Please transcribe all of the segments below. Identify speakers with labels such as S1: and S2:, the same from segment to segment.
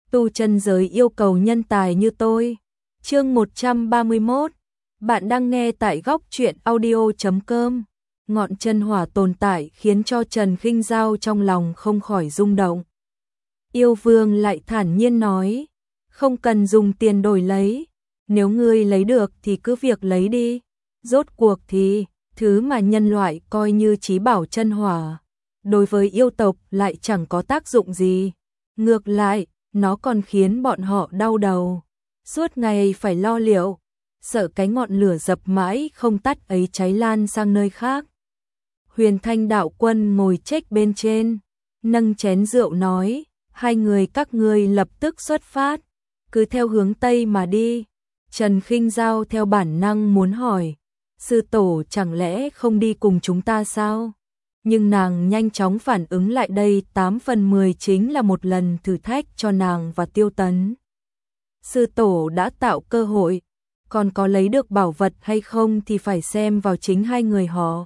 S1: tu chân giới yêu cầu nhân tài như tôi. Chương 131. Bạn đang nghe tại góc truyện audio.com. Ngọn chân hỏa tồn tại khiến cho Trần Khinh Dao trong lòng không khỏi rung động. Yêu vương lại thản nhiên nói, không cần dùng tiền đổi lấy, nếu ngươi lấy được thì cứ việc lấy đi. Rốt cuộc thì, thứ mà nhân loại coi như chí bảo chân hỏa, đối với yêu tộc lại chẳng có tác dụng gì. Ngược lại, nó còn khiến bọn họ đau đầu, suốt ngày phải lo liệu, sợ cái ngọn lửa dập mãi không tắt ấy cháy lan sang nơi khác. Huyền Thanh đạo quân ngồi chếch bên trên, nâng chén rượu nói, hai người các ngươi lập tức xuất phát, cứ theo hướng Tây mà đi. Trần Khinh Dao theo bản năng muốn hỏi, sư tổ chẳng lẽ không đi cùng chúng ta sao? Nhưng nàng nhanh chóng phản ứng lại, đây 8 phần 10 chính là một lần thử thách cho nàng và Tiêu Tấn. Sư tổ đã tạo cơ hội, còn có lấy được bảo vật hay không thì phải xem vào chính hai người họ.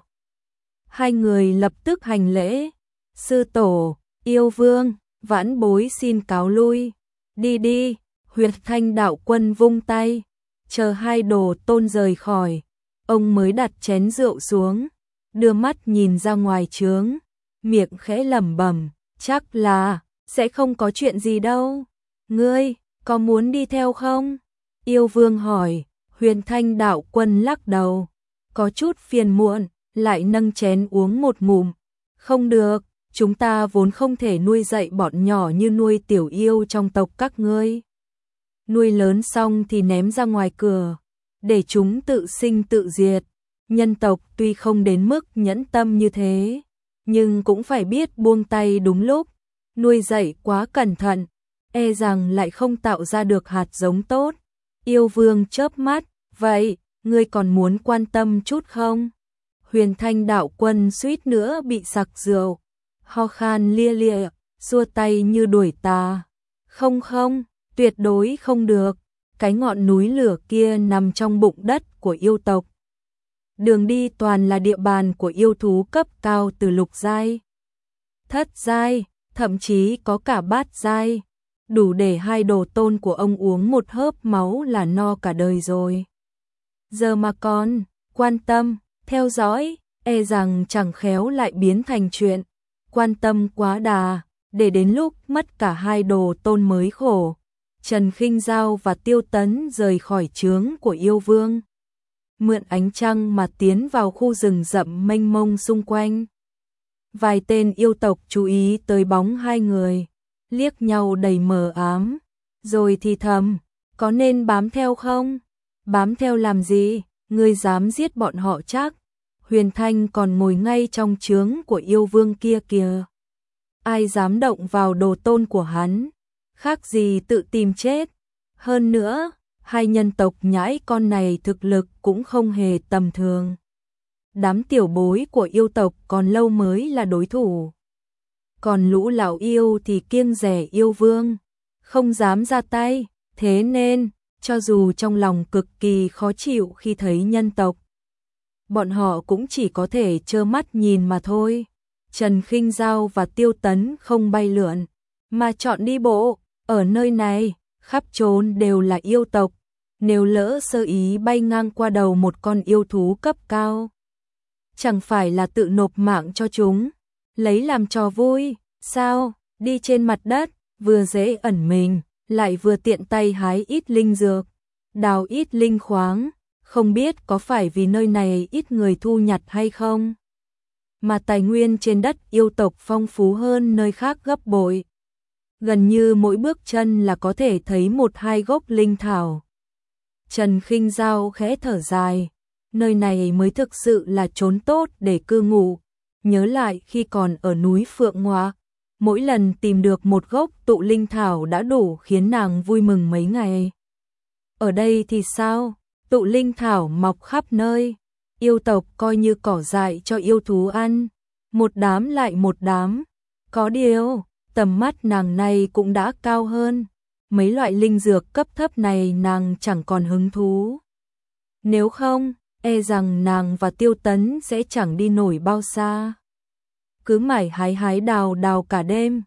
S1: Hai người lập tức hành lễ, sư tổ, yêu vương, vãn bối xin cáo lui. Đi đi. Huyền Thanh đạo quân vung tay, chờ hai đồ tôn rời khỏi, ông mới đặt chén rượu xuống, đưa mắt nhìn ra ngoài trướng, miệng khẽ lẩm bẩm, chắc là sẽ không có chuyện gì đâu. Ngươi có muốn đi theo không? Yêu vương hỏi. Huyền Thanh đạo quân lắc đầu, có chút phiền muộn, lại nâng chén uống một ngụm. Không được, chúng ta vốn không thể nuôi dạy bọn nhỏ như nuôi tiểu yêu trong tộc các ngươi. Nuôi lớn xong thì ném ra ngoài cửa, để chúng tự sinh tự diệt. Nhân tộc tuy không đến mức nhẫn tâm như thế, nhưng cũng phải biết buông tay đúng lúc. Nuôi dạy quá cẩn thận, e rằng lại không tạo ra được hạt giống tốt. Yêu vương chớp mắt, vậy, ngươi còn muốn quan tâm chút không? Huyền Thanh đạo quân suýt nữa bị sặc rượu, ho khan lia lịa, xua tay như đuổi tà. Không không, tuyệt đối không được, cái ngọn núi lửa kia nằm trong bụng đất của yêu tộc. Đường đi toàn là địa bàn của yêu thú cấp cao từ lục giai, thất giai, thậm chí có cả bát giai, đủ để hai đồ tôn của ông uống một hớp máu là no cả đời rồi. Giờ mà còn quan tâm, theo dõi, e rằng chẳng khéo lại biến thành chuyện quan tâm quá đà, để đến lúc mất cả hai đồ tôn mới khổ. Trần Khinh Dao và Tiêu Tấn rời khỏi trướng của yêu vương, mượn ánh trăng mà tiến vào khu rừng rậm mênh mông xung quanh. Vài tên yêu tộc chú ý tới bóng hai người, liếc nhau đầy mờ ám, rồi thì thầm, có nên bám theo không? Bám theo làm gì? Ngươi dám giết bọn họ chắc? Huyền Thanh còn ngồi ngay trong trướng của yêu vương kia kìa. Ai dám động vào đồ tôn của hắn? Khác gì tự tìm chết. Hơn nữa, hai nhân tộc nhãi con này thực lực cũng không hề tầm thường. Đám tiểu bối của yêu tộc còn lâu mới là đối thủ. Còn lũ lão yêu thì kiêng dè yêu vương, không dám ra tay. Thế nên, cho dù trong lòng cực kỳ khó chịu khi thấy nhân tộc, bọn họ cũng chỉ có thể trơ mắt nhìn mà thôi. Trần Khinh Dao và Tiêu Tấn không bay lượn, mà chọn đi bộ. Ở nơi này, khắp trốn đều là yêu tộc, nếu lỡ sơ ý bay ngang qua đầu một con yêu thú cấp cao, chẳng phải là tự nộp mạng cho chúng, lấy làm trò vui, sao? Đi trên mặt đất, vừa dễ ẩn mình, lại vừa tiện tay hái ít linh dược, đào ít linh khoáng, không biết có phải vì nơi này ít người thu nhặt hay không, mà tài nguyên trên đất yêu tộc phong phú hơn nơi khác gấp bội. Gần như mỗi bước chân là có thể thấy một hai gốc linh thảo. Trần Khinh Dao khẽ thở dài, nơi này mới thực sự là chốn tốt để cư ngụ. Nhớ lại khi còn ở núi Phượng Ngoa, mỗi lần tìm được một gốc tụ linh thảo đã đủ khiến nàng vui mừng mấy ngày. Ở đây thì sao? Tụ linh thảo mọc khắp nơi, yêu tộc coi như cỏ dại cho yêu thú ăn, một đám lại một đám. Có điều, tầm mắt nàng này cũng đã cao hơn, mấy loại linh dược cấp thấp này nàng chẳng còn hứng thú. Nếu không, e rằng nàng và Tiêu Tấn sẽ chẳng đi nổi bao xa. Cứ mải hái đào cả đêm,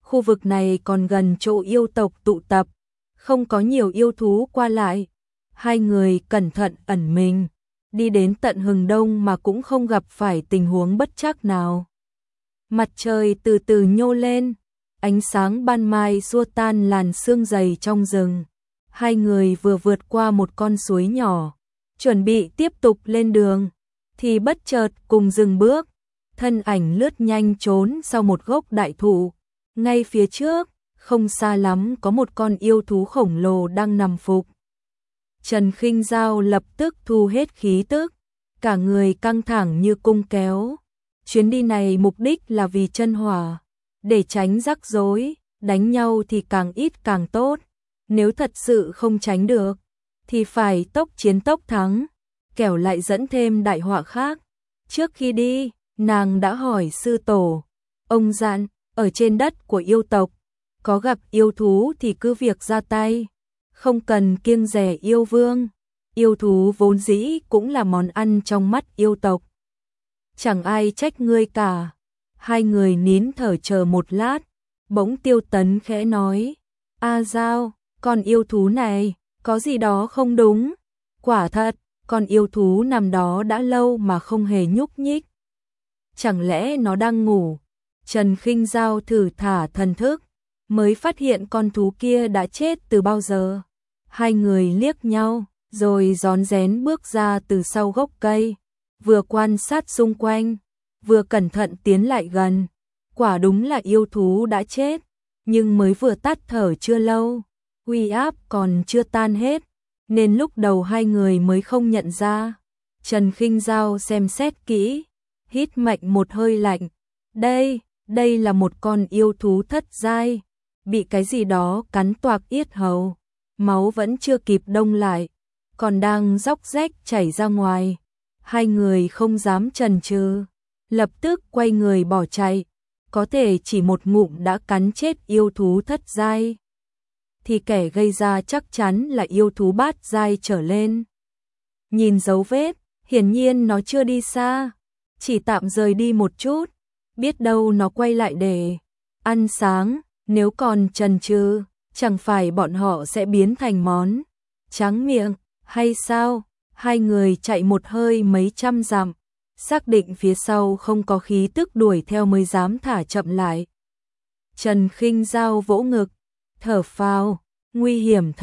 S1: Khu vực này còn gần chỗ yêu tộc tụ tập, không có nhiều yêu thú qua lại. Hai người cẩn thận ẩn mình, đi đến tận hừng đông mà cũng không gặp phải tình huống bất trắc nào. Mặt trời từ từ nhô lên, ánh sáng ban mai xua tan làn sương dày trong rừng. Hai người vừa vượt qua một con suối nhỏ, chuẩn bị tiếp tục lên đường, thì bất chợt cùng dừng bước, thân ảnh lướt nhanh trốn sau một gốc đại thụ. Ngay phía trước, không xa lắm có một con yêu thú khổng lồ đang nằm phục. Trần Khinh Dao lập tức thu hết khí tức, cả người căng thẳng như cung kéo. Chuyến đi này mục đích là vì chân hỏa, để tránh rắc rối, đánh nhau thì càng ít càng tốt. Nếu thật sự không tránh được, thì phải tốc chiến tốc thắng, kẻo lại dẫn thêm đại họa khác. Trước khi đi, nàng đã hỏi sư tổ, ông dặn, ở trên đất của yêu tộc, có gặp yêu thú thì cứ việc ra tay, không cần kiêng dè yêu vương. Yêu thú vốn dĩ cũng là món ăn trong mắt yêu tộc. Chẳng ai trách ngươi cả. Hai người nín thở chờ một lát, bỗng Tiêu Tấn khẽ nói, A Dao, con yêu thú này, có gì đó không đúng. Quả thật, con yêu thú nằm đó đã lâu mà không hề nhúc nhích. Chẳng lẽ nó đang ngủ? Trần Khinh Dao thử thả thần thức, mới phát hiện con thú kia đã chết từ bao giờ. Hai người liếc nhau, rồi rón rén bước ra từ sau gốc cây, vừa quan sát xung quanh, vừa cẩn thận tiến lại gần. Quả đúng là yêu thú đã chết, nhưng mới vừa tắt thở chưa lâu, uy áp còn chưa tan hết, nên lúc đầu hai người mới không nhận ra. Trần Khinh Dao xem xét kỹ, hít mạnh một hơi lạnh. Đây là một con yêu thú thất giai, bị cái gì đó cắn toạc yết hầu, máu vẫn chưa kịp đông lại, còn đang róc rách chảy ra ngoài. Hai người không dám chần chừ, lập tức quay người bỏ chạy. Có thể chỉ một ngụm đã cắn chết yêu thú thất giai, thì kẻ gây ra chắc chắn là yêu thú bát giai trở lên. Nhìn dấu vết, hiển nhiên nó chưa đi xa, chỉ tạm rời đi một chút, biết đâu nó quay lại để ăn sáng. Nếu còn chần chừ, chẳng phải bọn họ sẽ biến thành món tráng miệng hay sao? Hai người chạy một hơi mấy trăm dặm, xác định phía sau không có khí tức đuổi theo mới dám thả chậm lại. Trần Khinh Dao vỗ ngực, thở phào, nguy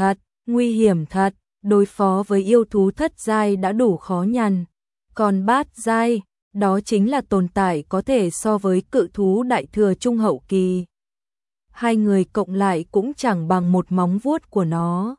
S1: hiểm thật, đối phó với yêu thú thất giai đã đủ khó nhằn, còn bát giai, đó chính là tồn tại có thể so với cự thú đại thừa trung hậu kỳ. Hai người cộng lại cũng chẳng bằng một móng vuốt của nó.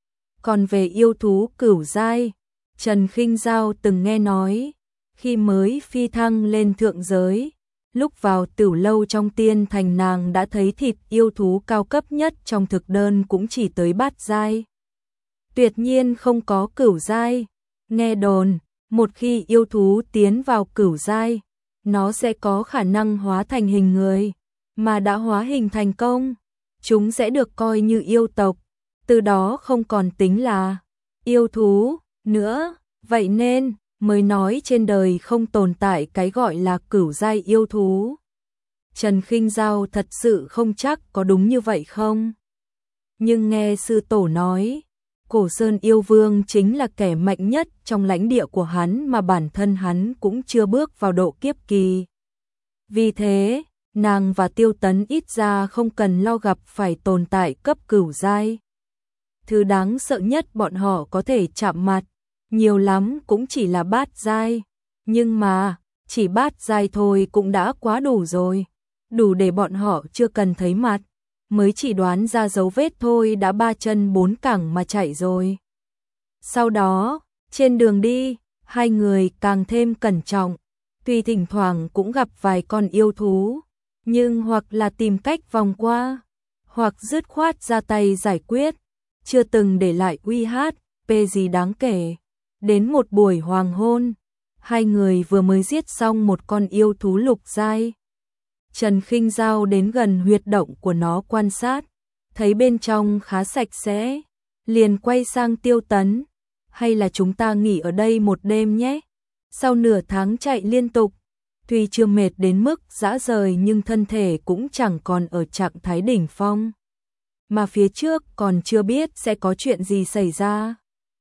S1: Còn về yêu thú cửu giai, Trần Khinh Dao từng nghe nói, khi mới phi thăng lên thượng giới, lúc vào tửu lâu trong tiên thành nàng đã thấy thịt yêu thú cao cấp nhất trong thực đơn cũng chỉ tới bát giai. Tuyệt nhiên không có cửu giai. Nghe đồn, một khi yêu thú tiến vào cửu giai, nó sẽ có khả năng hóa thành hình người, mà đã hóa hình thành công, chúng sẽ được coi như yêu tộc, từ đó không còn tính là yêu thú nữa. Vậy nên mới nói trên đời không tồn tại cái gọi là cửu giai yêu thú. Trần Khinh Dao thật sự không chắc có đúng như vậy không, nhưng nghe sư tổ nói, Cổ Sơn yêu vương chính là kẻ mạnh nhất trong lãnh địa của hắn, mà bản thân hắn cũng chưa bước vào độ kiếp kỳ. Vì thế, nàng và Tiêu Tấn ít ra không cần lo gặp phải tồn tại cấp cửu giai. Thứ đáng sợ nhất bọn họ có thể chạm mặt, nhiều lắm cũng chỉ là bát giai, nhưng mà chỉ bát giai thôi cũng đã quá đủ rồi, đủ để bọn họ chưa cần thấy mặt, mới chỉ đoán ra dấu vết thôi đã ba chân bốn cẳng mà chạy rồi. Sau đó, trên đường đi, hai người càng thêm cẩn trọng, tuy thỉnh thoảng cũng gặp vài con yêu thú, nhưng hoặc là tìm cách vòng qua, hoặc dứt khoát ra tay giải quyết, chưa từng để lại uy hát, gì đáng kể. Đến một buổi hoàng hôn, hai người vừa mới giết xong một con yêu thú lục giai. Trần Khinh Dao đến gần huyệt động của nó quan sát, thấy bên trong khá sạch sẽ, liền quay sang Tiêu Tấn, hay là chúng ta nghỉ ở đây một đêm nhé. Sau nửa tháng chạy liên tục, Tuy chưa mệt đến mức rã rời nhưng thân thể cũng chẳng còn ở trạng thái đỉnh phong. Mà phía trước còn chưa biết sẽ có chuyện gì xảy ra.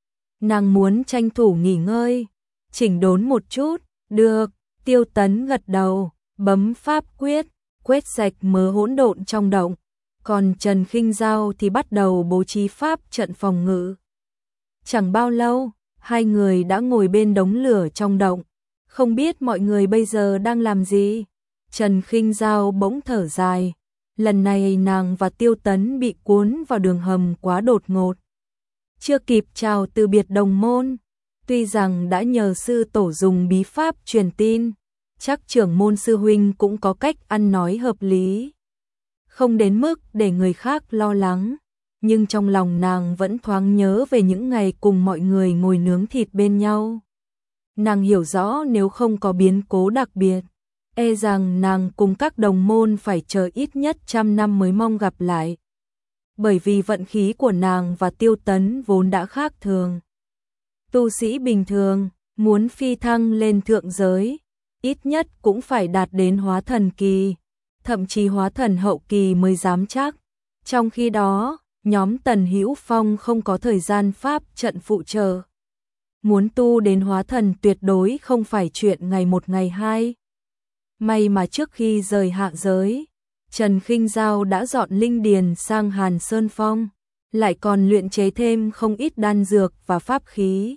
S1: Nàng muốn tranh thủ nghỉ ngơi, chỉnh đốn một chút, được, Tiêu Tấn gật đầu, bấm pháp quyết, quét sạch mớ hỗn độn trong động. Còn Trần Khinh Dao thì bắt đầu bố trí pháp trận phòng ngự. Chẳng bao lâu, hai người đã ngồi bên đống lửa trong động. Không biết mọi người bây giờ đang làm gì? Trần Khinh Dao bỗng thở dài. Lần này nàng và Tiêu Tấn bị cuốn vào đường hầm quá đột ngột. Chưa kịp chào từ biệt đồng môn. Tuy rằng đã nhờ sư tổ dùng bí pháp truyền tin, chắc trưởng môn sư huynh cũng có cách ăn nói hợp lý. Không đến mức để người khác lo lắng, nhưng trong lòng nàng vẫn thoáng nhớ về những ngày cùng mọi người ngồi nướng thịt bên nhau. Nàng hiểu rõ nếu không có biến cố đặc biệt, e rằng nàng cùng các đồng môn phải chờ ít nhất 100 năm mới mong gặp lại. Bởi vì vận khí của nàng và Tiêu Tấn vốn đã khác thường. Tu sĩ bình thường, muốn phi thăng lên thượng giới, ít nhất cũng phải đạt đến hóa thần kỳ, thậm chí hóa thần hậu kỳ mới dám chắc. Trong khi đó, nhóm Tần Hữu Phong không có thời gian pháp trận phụ trợ. Muốn tu đến hóa thần tuyệt đối không phải chuyện ngày một ngày hai. May mà trước khi rời hạ giới, Trần Khinh Dao đã dọn linh điền sang Hàn Sơn Phong, lại còn luyện chế thêm không ít đan dược và pháp khí.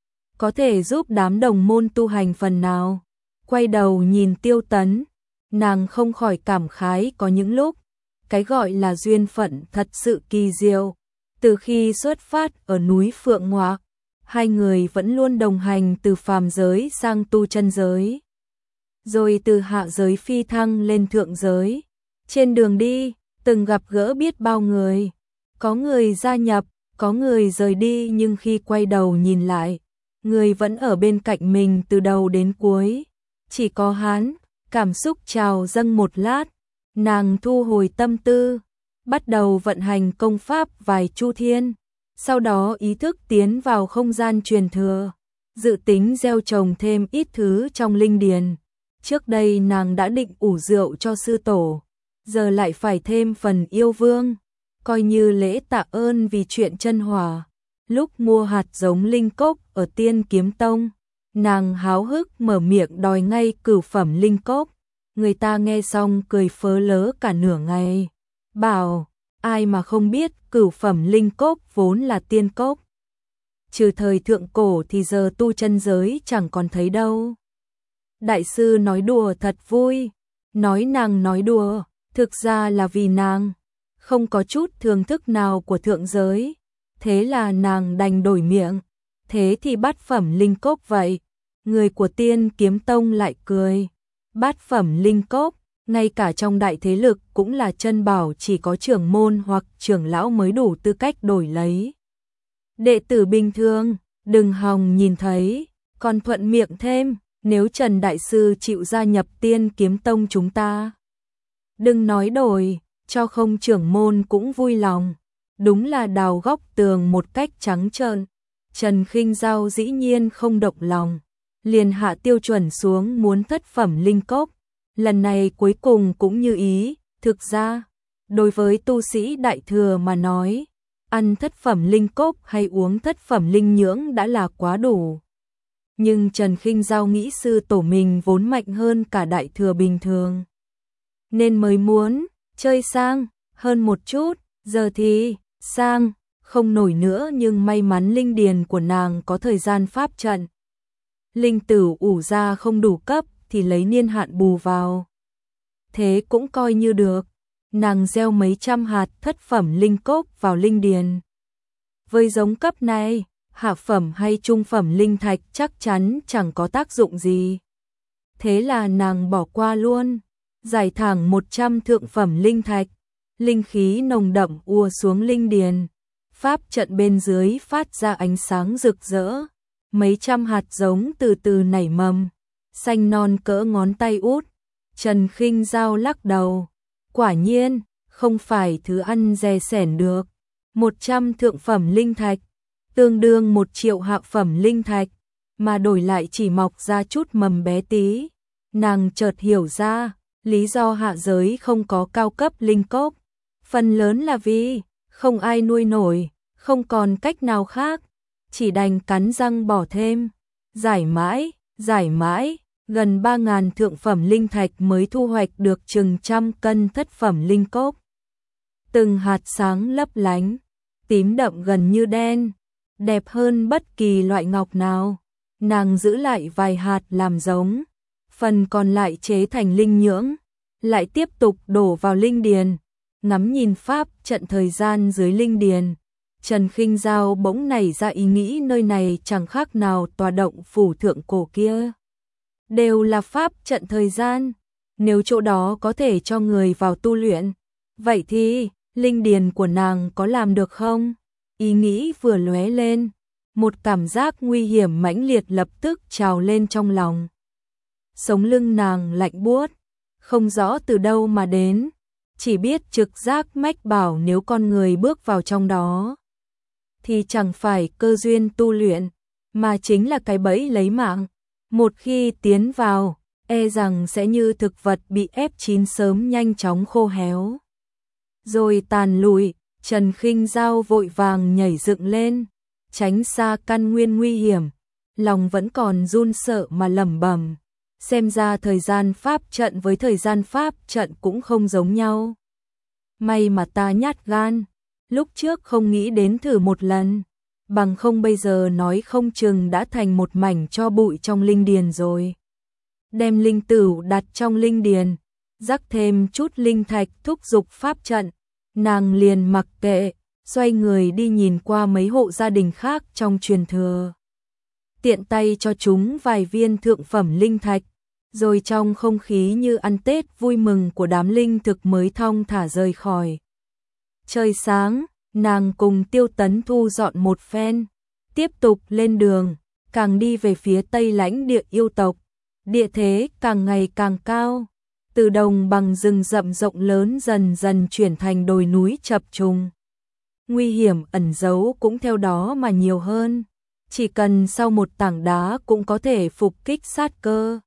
S1: Có thể giúp đám đồng môn tu hành phần nào. Quay đầu nhìn Tiêu Tấn, nàng không khỏi cảm khái có những lúc, cái gọi là duyên phận thật sự kỳ diệu. Từ khi xuất phát ở núi Phượng Ngoạc, hai người vẫn luôn đồng hành từ phàm giới sang tu chân giới. Rồi từ hạ giới phi thăng lên thượng giới. Trên đường đi, từng gặp gỡ biết bao người. Có người gia nhập, có người rời đi nhưng khi quay đầu nhìn lại, người vẫn ở bên cạnh mình từ đầu đến cuối. Chỉ có hắn, cảm xúc trào dâng một lát, nàng thu hồi tâm tư, bắt đầu vận hành công pháp vài chu thiên, sau đó ý thức tiến vào không gian truyền thừa, dự tính gieo trồng thêm ít thứ trong linh điền. Trước đây nàng đã định ủ rượu cho sư tổ, giờ lại phải thêm phần yêu vương, coi như lễ tạ ơn vì chuyện chân hỏa. Lúc mua hạt giống linh cốc ở Tiên Kiếm Tông, nàng háo hức mở miệng đòi ngay cửu phẩm linh cốc. Người ta nghe xong cười phớ lớ cả nửa ngày. Bảo, ai mà không biết cửu phẩm linh cốc vốn là tiên cốc. Trừ thời thượng cổ thì giờ tu chân giới chẳng còn thấy đâu. Đại sư nói đùa thật vui. Nói nàng nói đùa, thực ra là vì nàng không có chút thưởng thức nào của thượng giới. Thế là nàng đành đổi miệng. Thế thì bát phẩm linh cốc vậy. Người của Tiên Kiếm Tông lại cười. Bát phẩm linh cốc, ngay cả trong đại thế lực cũng là chân bảo, chỉ có trưởng môn hoặc trưởng lão mới đủ tư cách đổi lấy. Đệ tử bình thường, đừng hòng nhìn thấy, còn thuận miệng thêm, nếu Trần Đại Sư chịu gia nhập Tiên Kiếm Tông chúng ta. Đừng nói đổi, cho không trưởng môn cũng vui lòng. Đúng là đào góc tường một cách trắng trợn. Trần Khinh Dao dĩ nhiên không động lòng, liền hạ tiêu chuẩn xuống muốn thất phẩm linh cốc. Lần này cuối cùng cũng như ý. Thực ra, đối với tu sĩ đại thừa mà nói, ăn thất phẩm linh cốc hay uống thất phẩm linh nhưỡng đã là quá đủ. Nhưng Trần Khinh Dao nghĩ sư tổ mình vốn mạnh hơn cả đại thừa bình thường, nên mới muốn chơi sang hơn một chút. Giờ thì sang không nổi nữa, nhưng may mắn linh điền của nàng có thời gian pháp trận. Linh tử ủ ra không đủ cấp thì lấy niên hạn bù vào. Thế cũng coi như được. Nàng gieo mấy trăm hạt thất phẩm linh cốc vào linh điền. Với giống cấp này, hạ phẩm hay trung phẩm linh thạch chắc chắn chẳng có tác dụng gì. Thế là nàng bỏ qua luôn. Giải thẳng 100 thượng phẩm linh thạch. Linh khí nồng đậm ùa xuống linh điền. Pháp trận bên dưới phát ra ánh sáng rực rỡ. Mấy trăm hạt giống từ từ nảy mầm, xanh non cỡ ngón tay út. Trần Khinh Dao lắc đầu. Quả nhiên, không phải thứ ăn dè sẻn được. 100 thượng phẩm linh thạch, tương đương 1 triệu hạ phẩm linh thạch, mà đổi lại chỉ mọc ra chút mầm bé tí. nàng chợt hiểu ra, lý do hạ giới không có cao cấp linh cốc, phần lớn là vì không ai nuôi nổi, không còn cách nào khác, chỉ đành cắn răng bỏ thêm, giải mãi, gần 3.000 thượng phẩm linh thạch mới thu hoạch được chừng 100 cân thất phẩm linh cốc. Từng hạt sáng lấp lánh, tím đậm gần như đen, đẹp hơn bất kỳ loại ngọc nào. Nàng giữ lại vài hạt làm giống, phần còn lại chế thành linh nhưỡng, lại tiếp tục đổ vào linh điền. Ngắm nhìn pháp trận thời gian dưới linh điền, Trần Khinh Dao bỗng nảy ra ý nghĩ nơi này chẳng khác nào tòa động phủ thượng cổ kia. Đều là pháp trận thời gian, nếu chỗ đó có thể cho người vào tu luyện, vậy thì linh điền của nàng có làm được không? Ý nghĩ vừa lóe lên, một cảm giác nguy hiểm mãnh liệt lập tức trào lên trong lòng. Sống lưng nàng lạnh buốt, không rõ từ đâu mà đến, chỉ biết trực giác mách bảo nếu con người bước vào trong đó thì chẳng phải cơ duyên tu luyện, mà chính là cái bẫy lấy mạng. Một khi tiến vào, e rằng sẽ như thực vật bị ép chín sớm nhanh chóng khô héo. Rồi tàn lụi, Trần Khinh Dao vội vàng nhảy dựng lên, tránh xa căn nguyên nguy hiểm, lòng vẫn còn run sợ mà lẩm bẩm, xem ra thời gian pháp trận với thời gian pháp trận cũng không giống nhau. May mà ta nhát gan, lúc trước không nghĩ đến thử một lần, bằng không bây giờ nói không chừng đã thành một mảnh tro bụi trong linh điền rồi. Đem linh tửu đặt trong linh điền, rắc thêm chút linh thạch thúc dục pháp trận, nàng liền mặc kệ, xoay người đi nhìn qua mấy hộ gia đình khác trong truyền thừa. Tiện tay cho chúng vài viên thượng phẩm linh thạch, rồi trong không khí như ăn Tết vui mừng của đám linh thực mới thong thả rời khỏi. Trời sáng, nàng cùng Tiêu Tấn thu dọn một phen, tiếp tục lên đường, càng đi về phía tây lãnh địa yêu tộc, địa thế càng ngày càng cao, từ đồng bằng rừng rậm rộng lớn dần dần chuyển thành đồi núi chập trùng. Nguy hiểm ẩn giấu cũng theo đó mà nhiều hơn, chỉ cần sau một tảng đá cũng có thể phục kích sát cơ.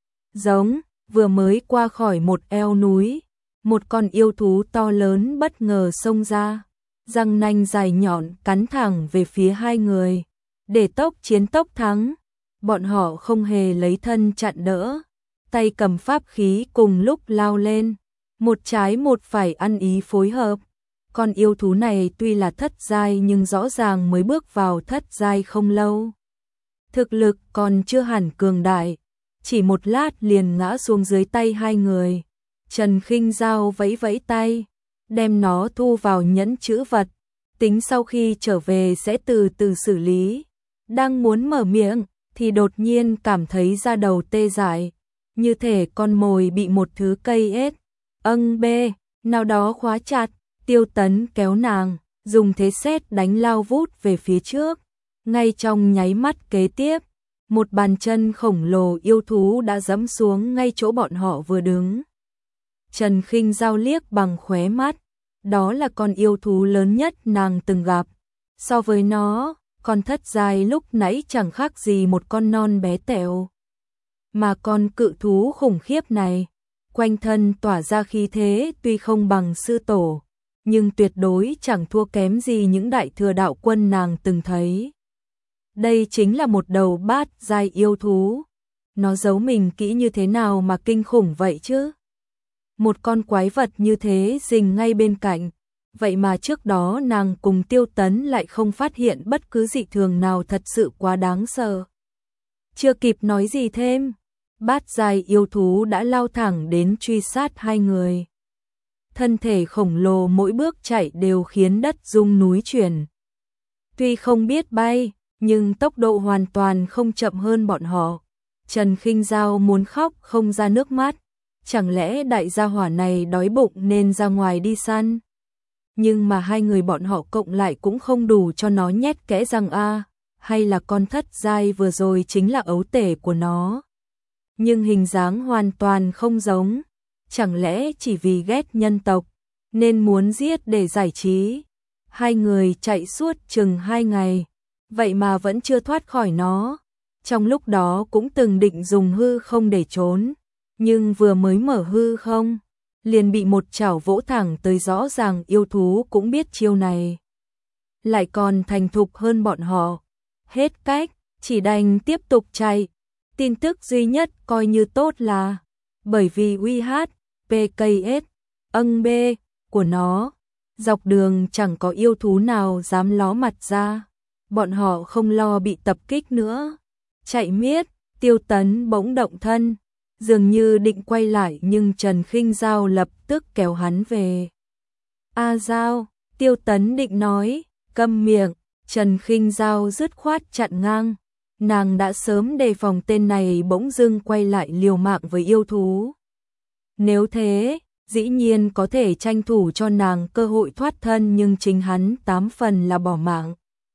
S1: Giống, vừa mới qua khỏi một eo núi, một con yêu thú to lớn bất ngờ xông ra, răng nanh dài nhọn cắn thẳng về phía hai người, để tốc chiến tốc thắng. Bọn họ không hề lấy thân chặn đỡ, tay cầm pháp khí cùng lúc lao lên, một trái một phải ăn ý phối hợp. Con yêu thú này tuy là thất giai nhưng rõ ràng mới bước vào thất giai không lâu. Thực lực còn chưa hẳn cường đại, chỉ một lát liền ngã xuống dưới tay hai người. Trần Khinh Dao vẫy vẫy tay, đem nó thu vào nhẫn trữ vật, tính sau khi trở về sẽ từ từ xử lý. Đang muốn mở miệng, thì đột nhiên cảm thấy da đầu tê dại, như thể con mồi bị một thứ cây ết, bê, nào đó khóa chặt. Tiêu Tấn kéo nàng, dùng thế sét đánh lao vút về phía trước. Ngay trong nháy mắt kế tiếp, một bàn chân khổng lồ yêu thú đã giẫm xuống ngay chỗ bọn họ vừa đứng. Trần Khinh Dao liếc bằng khóe mắt, đó là con yêu thú lớn nhất nàng từng gặp. So với nó, con thất giai lúc nãy chẳng khác gì một con non bé tẹo. Mà con cự thú khủng khiếp này, quanh thân tỏa ra khí thế tuy không bằng sư tổ, nhưng tuyệt đối chẳng thua kém gì những đại thừa đạo quân nàng từng thấy. Đây chính là một đầu bát giai yêu thú. Nó giấu mình kỹ như thế nào mà kinh khủng vậy chứ? Một con quái vật như thế rình ngay bên cạnh, vậy mà trước đó nàng cùng Tiêu Tấn lại không phát hiện bất cứ dị thường nào, thật sự quá đáng sợ. Chưa kịp nói gì thêm, bát giai yêu thú đã lao thẳng đến truy sát hai người. Thân thể khổng lồ mỗi bước chạy đều khiến đất rung núi chuyển. Tuy không biết bay, nhưng tốc độ hoàn toàn không chậm hơn bọn họ. Trần Khinh Dao muốn khóc không ra nước mắt. Chẳng lẽ đại gia hỏa này đói bụng nên ra ngoài đi săn? Nhưng mà hai người bọn họ cộng lại cũng không đủ cho nó nhét kẽ răng a, hay là con thất giai vừa rồi chính là ấu tể của nó? Nhưng hình dáng hoàn toàn không giống. Chẳng lẽ chỉ vì ghét nhân tộc nên muốn giết để giải trí? Hai người chạy suốt chừng 2 ngày, vậy mà vẫn chưa thoát khỏi nó. Trong lúc đó cũng từng định dùng hư không để trốn, nhưng vừa mới mở hư không, liền bị một chảo vỗ thẳng tới, rõ ràng yêu thú cũng biết chiêu này. Lại còn thành thục hơn bọn họ. Hết cách, chỉ đành tiếp tục chạy. Tin tức duy nhất coi như tốt là bởi vì UHPKS âng B của nó, dọc đường chẳng có yêu thú nào dám ló mặt ra. Bọn họ không lo bị tập kích nữa. Chạy miết, Tiêu Tấn bỗng động thân, dường như định quay lại nhưng Trần Khinh Giao lập tức kéo hắn về. A Giao, Tiêu Tấn định nói, câm miệng, Trần Khinh Giao dứt khoát chặn ngang. Nàng đã sớm đề phòng tên này bỗng dưng quay lại liều mạng với yêu thú. Nếu thế, dĩ nhiên có thể tranh thủ cho nàng cơ hội thoát thân, nhưng chính hắn 8 phần là bỏ mạng.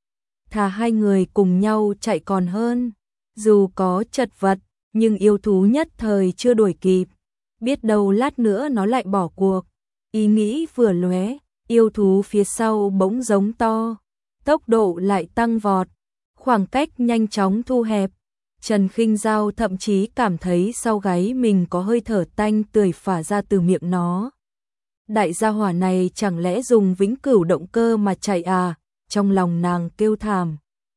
S1: Thà hai người cùng nhau chạy còn hơn. Dù có chật vật, nhưng yêu thú nhất thời chưa đuổi kịp. Biết đâu lát nữa nó lại bỏ cuộc. Ý nghĩ vừa lóe, yêu thú phía sau bỗng giống to. Tốc độ lại tăng vọt. Khoảng cách nhanh chóng thu hẹp. Trần Khinh Giao thậm chí cảm thấy sau gáy mình có hơi thở tanh tưởi phả ra từ miệng nó. Đại gia hỏa này chẳng lẽ dùng vĩnh cửu động cơ mà chạy à? Trong lòng nàng kêu thảm.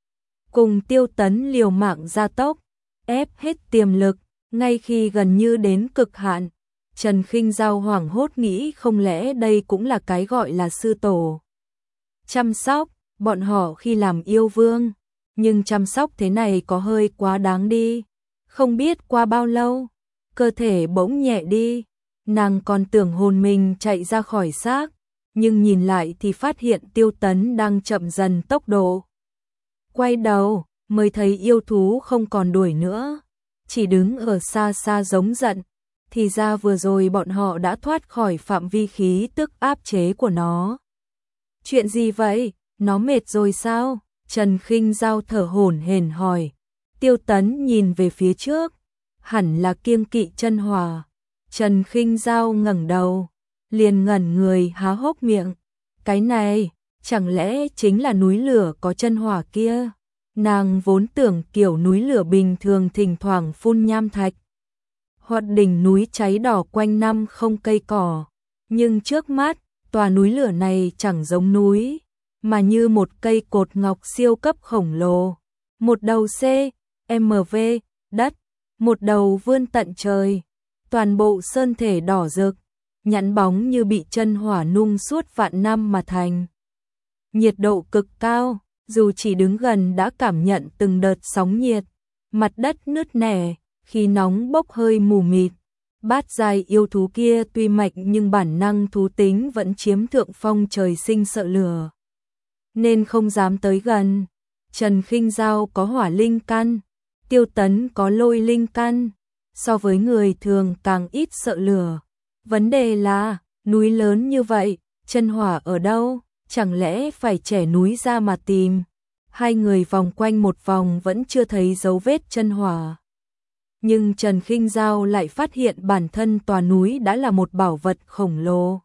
S1: Cùng Tiêu Tấn liều mạng gia tốc, ép hết tiềm lực, ngay khi gần như đến cực hạn. Trần Khinh Giao hoảng hốt nghĩ không lẽ đây cũng là cái gọi là sư tổ chăm sóc bọn họ khi làm yêu vương. Nhưng chăm sóc thế này có hơi quá đáng đi. Không biết qua bao lâu, cơ thể bỗng nhẹ đi. Nàng còn tưởng hồn mình chạy ra khỏi xác, nhưng nhìn lại thì phát hiện Tiêu Tấn đang chậm dần tốc độ. Quay đầu, mới thấy yêu thú không còn đuổi nữa, chỉ đứng ở xa xa giống giận. Thì ra vừa rồi bọn họ đã thoát khỏi phạm vi khí tức áp chế của nó. Chuyện gì vậy? Nó mệt rồi sao? Trần Khinh Giao thở hổn hển hỏi. Tiêu Tấn nhìn về phía trước, hẳn là kiêng kỵ chân hỏa. Trần Khinh Giao ngẩng đầu, liền ngẩn người há hốc miệng. Cái này, chẳng lẽ chính là núi lửa có chân hỏa kia? Nàng vốn tưởng kiểu núi lửa bình thường thỉnh thoảng phun nham thạch, hoặc đỉnh núi cháy đỏ quanh năm không cây cỏ. Nhưng trước mắt, tòa núi lửa này chẳng giống núi, mà như một cây cột ngọc siêu cấp khổng lồ. Một đầu CMV đất, một đầu vươn tận trời. Toàn bộ sơn thể đỏ rực, nhẵn bóng như bị chân hỏa nung suốt vạn năm mà thành. Nhiệt độ cực cao, dù chỉ đứng gần đã cảm nhận từng đợt sóng nhiệt. Mặt đất nứt nẻ, khí nóng bốc hơi mù mịt. Bát giai yêu thú kia tuy mạnh nhưng bản năng thú tính vẫn chiếm thượng phong, trời sinh sợ lửa, nên không dám tới gần. Trần Khinh Giao có hỏa linh căn, Tiêu Tấn có lôi linh căn, so với người thường càng ít sợ lửa. Vấn đề là, núi lớn như vậy, chân hỏa ở đâu? Chẳng lẽ phải chẻ núi ra mà tìm? Hai người vòng quanh một vòng vẫn chưa thấy dấu vết chân hỏa. Nhưng Trần Khinh Giao lại phát hiện bản thân tòa núi đã là một bảo vật khổng lồ.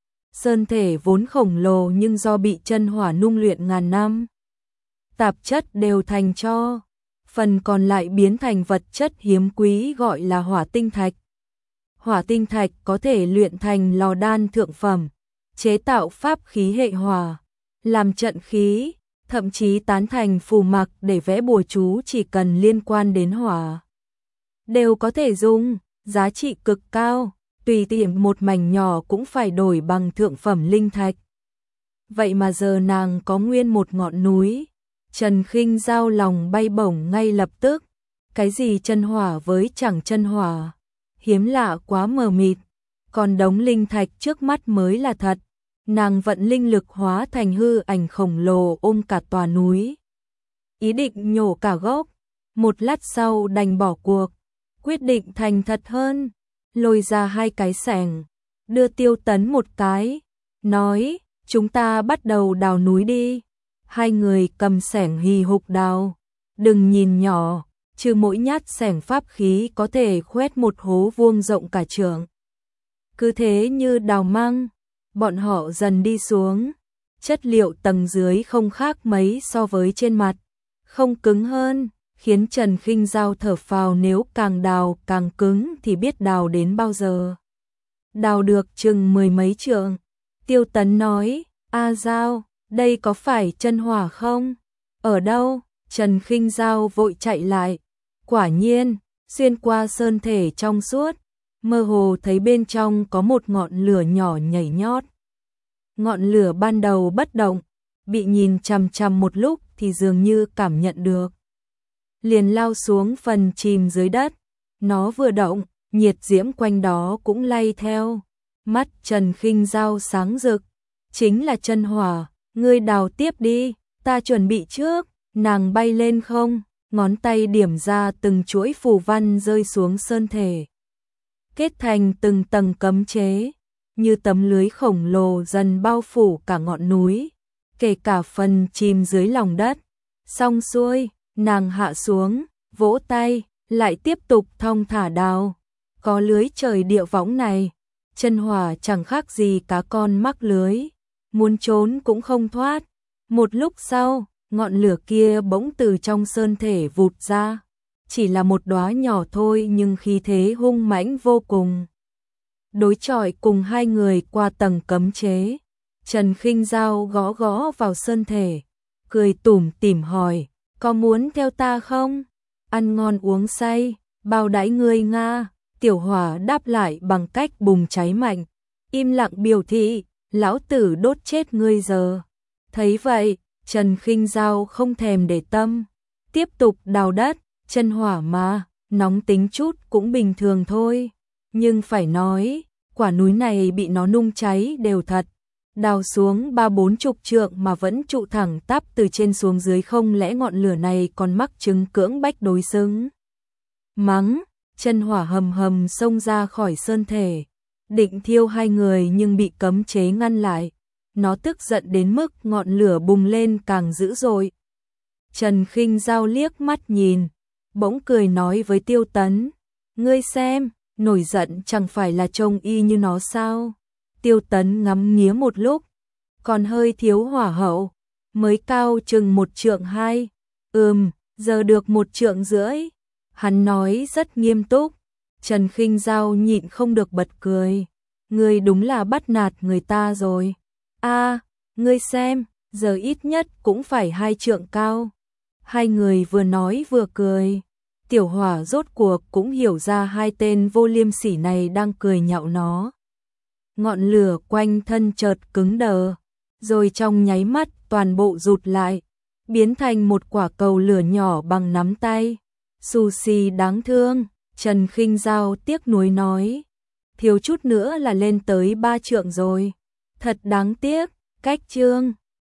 S1: Sơn thể vốn khổng lồ nhưng do bị chân hỏa nung luyện ngàn năm, tạp chất đều thành tro, phần còn lại biến thành vật chất hiếm quý gọi là hỏa tinh thạch. Hỏa tinh thạch có thể luyện thành lò đan thượng phẩm, chế tạo pháp khí hệ hỏa, làm trận khí, thậm chí tán thành phù mặc để vẽ bùa chú, chỉ cần liên quan đến hỏa đều có thể dùng, giá trị cực cao, tùy tiện một mảnh nhỏ cũng phải đổi bằng thượng phẩm linh thạch. Vậy mà giờ nàng có nguyên một ngọn núi. Trần Khinh Giao lòng bay bổng ngay lập tức. Cái gì chân hỏa với chẳng chân hỏa, hiếm lạ quá mờ mịt, còn đống linh thạch trước mắt mới là thật. Nàng vận linh lực hóa thành hư ảnh khổng lồ ôm cả tòa núi, ý định nhổ cả gốc. Một lát sau đành bỏ cuộc, quyết định thành thật hơn, lôi ra 2 cái xẻng, đưa Tiêu Tấn một cái, nói, chúng ta bắt đầu đào núi đi. 2 người cầm xẻng hì hục đào, đừng nhìn nhỏ, trừ mỗi nhát xẻng pháp khí có thể khoét một hố vuông rộng cả trượng. Cứ thế như đào măng, bọn họ dần đi xuống, chất liệu tầng dưới không khác mấy so với trên mặt, không cứng hơn, khiến Trần Khinh Giao thở phào, nếu càng đào càng cứng thì biết đào đến bao giờ. Đào được chừng 10 mấy trượng. Tiêu Tấn nói, A Giao, đây có phải chân hỏa không? Ở đâu? Trần Khinh Giao vội chạy lại. Quả nhiên, xuyên qua sơn thể trong suốt, mơ hồ thấy bên trong có một ngọn lửa nhỏ nhảy nhót. Ngọn lửa ban đầu bất động, bị nhìn chằm chằm một lúc thì dường như cảm nhận được. Liền lao xuống phần chìm dưới đất. Nó vừa động, nhiệt diễm quanh đó cũng lay theo. Mắt Trần Khinh Giao sáng rực. Chính là chân hỏa, ngươi đào tiếp đi, ta chuẩn bị trước. Nàng bay lên không, ngón tay điểm ra từng chuỗi phù văn rơi xuống sơn thể. Kết thành từng tầng cấm chế, như tấm lưới khổng lồ dần bao phủ cả ngọn núi, kể cả phần chìm dưới lòng đất. Xong xuôi, nàng hạ xuống, vỗ tay, lại tiếp tục thong thả đào. Có lưới trời địa võng này, chân hỏa chẳng khác gì cá con mắc lưới, muốn trốn cũng không thoát. Một lúc sau, ngọn lửa kia bỗng từ trong sơn thể vụt ra. Chỉ là một đóa nhỏ thôi nhưng khí thế hung mãnh vô cùng. Đối chọi cùng hai người qua tầng cấm chế. Trần Khinh Giao gõ gõ vào sơn thể, cười tủm tỉm hỏi, có muốn theo ta không? Ăn ngon uống say, bao đãi ngươi nga. Tiểu hỏa đáp lại bằng cách bùng cháy mạnh, im lặng biểu thị, lão tử đốt chết ngươi giờ. Thấy vậy, Trần Khinh Giao không thèm để tâm, tiếp tục đào đất. Chân hỏa mà, nóng tính chút cũng bình thường thôi. Nhưng phải nói, quả núi này bị nó nung cháy đều thật. Đào xuống 30-40 trượng mà vẫn trụ thẳng tắp từ trên xuống dưới, không lẽ ngọn lửa này còn mắc chứng cưỡng bách đối xứng. Mắng, chân hỏa hầm hầm xông ra khỏi sơn thể, định thiêu hai người nhưng bị cấm chế ngăn lại. Nó tức giận đến mức ngọn lửa bùng lên càng dữ dội. Trần Khinh Giao liếc mắt nhìn, bỗng cười nói với Tiêu Tấn, ngươi xem, nổi giận chẳng phải là trông y như nó sao? Tiêu Tấn ngắm nghía một lúc, còn hơi thiếu hỏa hậu, mới cao chừng 1 trượng 2, giờ được 1 trượng rưỡi. Hắn nói rất nghiêm túc. Trần Khinh Giao nhịn không được bật cười, ngươi đúng là bắt nạt người ta rồi. A, ngươi xem, giờ ít nhất cũng phải 2 trượng cao. Hai người vừa nói vừa cười. Tiểu hỏa rốt cuộc cũng hiểu ra hai tên vô liêm sỉ này đang cười nhạo nó. Ngọn lửa quanh thân chợt cứng đờ, rồi trong nháy mắt toàn bộ rụt lại, biến thành một quả cầu lửa nhỏ bằng nắm tay. Sushi đáng thương, Trần Khinh Giao tiếc nuối nói, thiếu chút nữa là lên tới 3 trượng rồi. Thật đáng tiếc, cách chương.